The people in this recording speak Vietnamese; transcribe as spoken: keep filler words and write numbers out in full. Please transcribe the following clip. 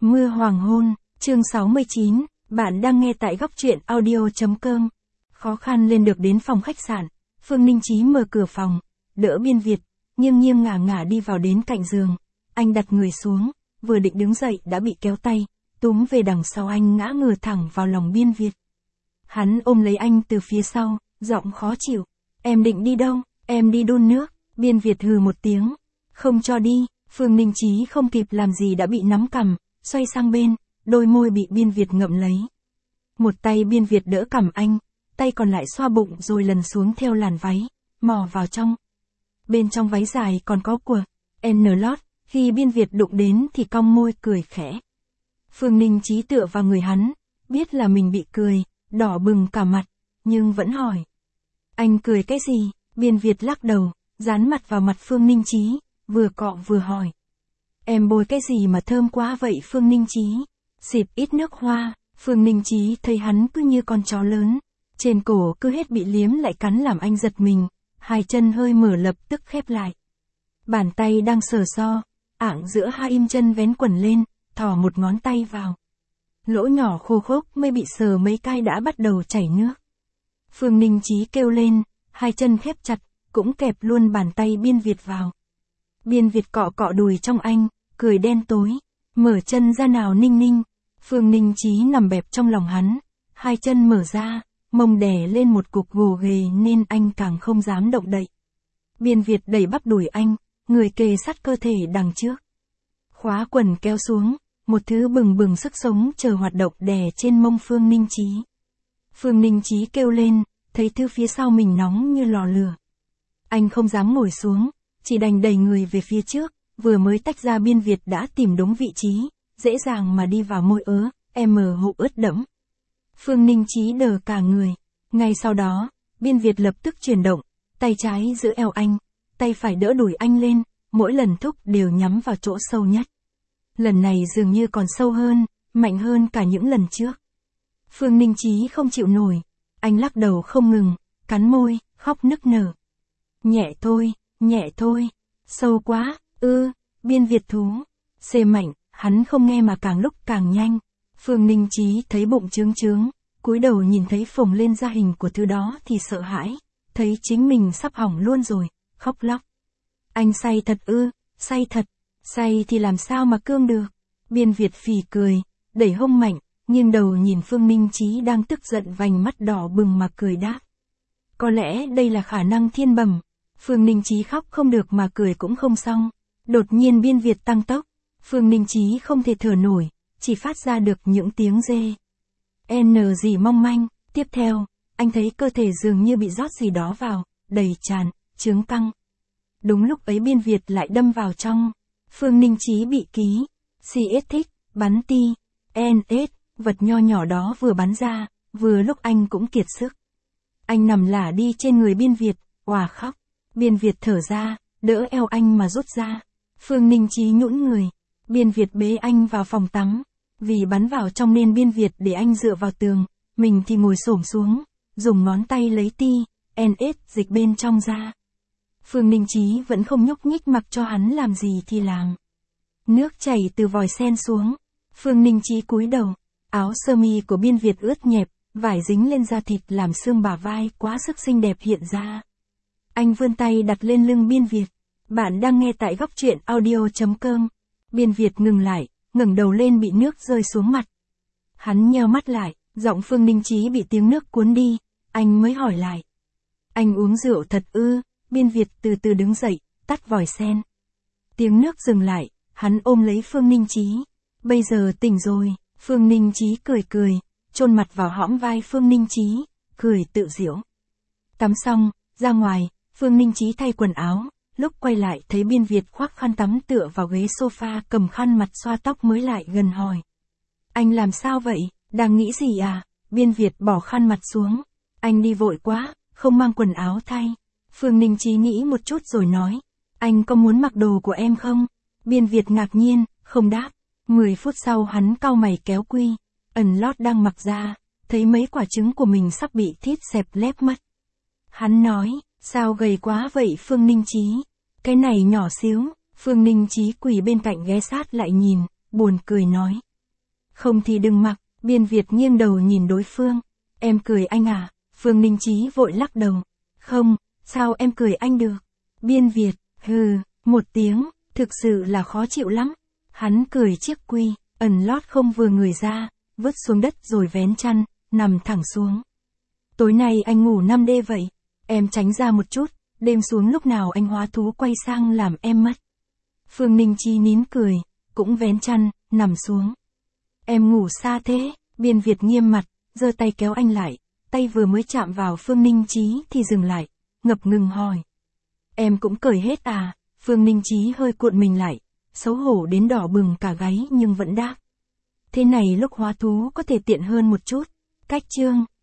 Mưa hoàng hôn, chương sáu mươi chín, bạn đang nghe tại góc truyện audio.com. Khó khăn lên được đến phòng khách sạn, Phương Ninh Chí mở cửa phòng, đỡ Biên Việt, nghiêng nghiêng ngả ngả đi vào đến cạnh giường. Anh đặt người xuống, vừa định đứng dậy đã bị kéo tay, túm về đằng sau anh ngã ngửa thẳng vào lòng Biên Việt. Hắn ôm lấy anh từ phía sau, giọng khó chịu. Em định đi đâu? Em đi đun nước. Biên Việt hừ một tiếng. Không cho đi. Phương Ninh Chí không kịp làm gì đã bị nắm cằm, xoay sang bên, đôi môi bị Biên Việt ngậm lấy. Một tay Biên Việt đỡ cằm anh, tay còn lại xoa bụng rồi lần xuống theo làn váy, mò vào trong. Bên trong váy dài còn có của N lót, khi Biên Việt đụng đến thì cong môi cười khẽ. Phương Ninh Chí tựa vào người hắn, biết là mình bị cười, đỏ bừng cả mặt, nhưng vẫn hỏi. Anh cười cái gì? Biên Việt lắc đầu, dán mặt vào mặt Phương Ninh Chí, vừa cọ vừa hỏi. Em bôi cái gì mà thơm quá vậy Phương Ninh Chí? Xịt ít nước hoa. Phương Ninh Chí thấy hắn cứ như con chó lớn, trên cổ cứ hết bị liếm lại cắn làm anh giật mình, hai chân hơi mở lập tức khép lại. Bàn tay đang sờ so, ạng giữa hai im chân vén quần lên, thò một ngón tay vào. Lỗ nhỏ khô khốc mới bị sờ mấy cái đã bắt đầu chảy nước. Phương Ninh Chí kêu lên, hai chân khép chặt, cũng kẹp luôn bàn tay Biên Việt vào. Biên Việt cọ cọ đùi trong anh, cười đen tối, mở chân ra nào Ninh Ninh. Phương Ninh Chí nằm bẹp trong lòng hắn, hai chân mở ra, mông đè lên một cục gồ ghề nên anh càng không dám động đậy. Biên Việt đẩy bắp đùi anh, người kề sát cơ thể đằng trước. Khóa quần kéo xuống, một thứ bừng bừng sức sống chờ hoạt động đè trên mông Phương Ninh Chí. Phương Ninh Chí kêu lên, thấy thứ phía sau mình nóng như lò lửa. Anh không dám ngồi xuống, chỉ đành đẩy người về phía trước, vừa mới tách ra Biên Việt đã tìm đúng vị trí, dễ dàng mà đi vào môi ớ, em hộ ướt đẫm. Phương Ninh Chí đờ cả người. Ngay sau đó, Biên Việt lập tức chuyển động, tay trái giữ eo anh, tay phải đỡ đùi anh lên, mỗi lần thúc đều nhắm vào chỗ sâu nhất. Lần này dường như còn sâu hơn, mạnh hơn cả những lần trước. Phương Ninh Chí không chịu nổi, anh lắc đầu không ngừng, cắn môi, khóc nức nở. Nhẹ thôi, nhẹ thôi, sâu quá, ư, Biên Việt thú, xê mạnh, hắn không nghe mà càng lúc càng nhanh. Phương Ninh Chí thấy bụng trướng trướng, cúi đầu nhìn thấy phồng lên da hình của thứ đó thì sợ hãi, thấy chính mình sắp hỏng luôn rồi, khóc lóc. Anh say thật ư, say thật, say thì làm sao mà cương được. Biên Việt phì cười, đẩy hông mạnh, nghiêng đầu nhìn Phương Ninh Chí đang tức giận vành mắt đỏ bừng mà cười đáp. Có lẽ đây là khả năng thiên bẩm. Phương Ninh Chí khóc không được mà cười cũng không xong. Đột nhiên Biên Việt tăng tốc, Phương Ninh Chí không thể thở nổi, chỉ phát ra được những tiếng rê. N gì mong manh, tiếp theo, anh thấy cơ thể dường như bị rót gì đó vào, đầy tràn, trướng căng. Đúng lúc ấy Biên Việt lại đâm vào trong. Phương Ninh Chí bị ký, xê ét thích, bắn ti, en ét, vật nho nhỏ đó vừa bắn ra, vừa lúc anh cũng kiệt sức. Anh nằm lả đi trên người Biên Việt, òa khóc. Biên Việt thở ra, đỡ eo anh mà rút ra. Phương Ninh Chí nhũn người. Biên Việt bế anh vào phòng tắm. Vì bắn vào trong nên Biên Việt để anh dựa vào tường, mình thì ngồi xổm xuống, dùng ngón tay lấy ti, en ét dịch bên trong ra. Phương Ninh Chí vẫn không nhúc nhích mặc cho hắn làm gì thì làm. Nước chảy từ vòi sen xuống. Phương Ninh Chí cúi đầu, áo sơ mi của Biên Việt ướt nhẹp, vải dính lên da thịt làm xương bả vai quá sức xinh đẹp hiện ra. Anh vươn tay đặt lên lưng Biên Việt. Bạn đang nghe tại góc truyện audio.com. Biên Việt ngừng lại, ngẩng đầu lên bị nước rơi xuống mặt. Hắn nheo mắt lại, giọng Phương Ninh Chí bị tiếng nước cuốn đi, anh mới hỏi lại. Anh uống rượu thật ư? Biên Việt từ từ đứng dậy, tắt vòi sen. Tiếng nước dừng lại, hắn ôm lấy Phương Ninh Chí. Bây giờ tỉnh rồi. Phương Ninh Chí cười cười, chôn mặt vào hõm vai Phương Ninh Chí, cười tự giễu. Tắm xong, ra ngoài, Phương Ninh Chí thay quần áo, lúc quay lại thấy Biên Việt khoác khăn tắm tựa vào ghế sofa cầm khăn mặt xoa tóc mới lại gần hỏi. Anh làm sao vậy, đang nghĩ gì à? Biên Việt bỏ khăn mặt xuống. Anh đi vội quá, không mang quần áo thay. Phương Ninh Chí nghĩ một chút rồi nói. Anh có muốn mặc đồ của em không? Biên Việt ngạc nhiên, không đáp. Mười phút sau hắn cau mày kéo quy. Ẩn lót đang mặc ra, thấy mấy quả trứng của mình sắp bị thít xẹp lép mất. Hắn nói, sao gầy quá vậy Phương Ninh Chí? Cái này nhỏ xíu. Phương Ninh Chí quỳ bên cạnh ghé sát lại nhìn, buồn cười nói. Không thì đừng mặc, Biên Việt nghiêng đầu nhìn đối phương. Em cười anh à, Phương Ninh Chí vội lắc đầu. Không, sao em cười anh được? Biên Việt, hừ, một tiếng, thực sự là khó chịu lắm. Hắn cười chiếc quy, ẩn lót không vừa người ra, vứt xuống đất rồi vén chăn, nằm thẳng xuống. Tối nay anh ngủ năm đê vậy, em tránh ra một chút, đêm xuống lúc nào anh hóa thú quay sang làm em mất. Phương Ninh Chí nín cười, cũng vén chăn, nằm xuống. Em ngủ xa thế, Biên Việt nghiêm mặt, giơ tay kéo anh lại, tay vừa mới chạm vào Phương Ninh Chí thì dừng lại, ngập ngừng hỏi. Em cũng cởi hết à? Phương Ninh Chí hơi cuộn mình lại, xấu hổ đến đỏ bừng cả gáy nhưng vẫn đáp. Thế này lúc hóa thú có thể tiện hơn một chút. Cách chương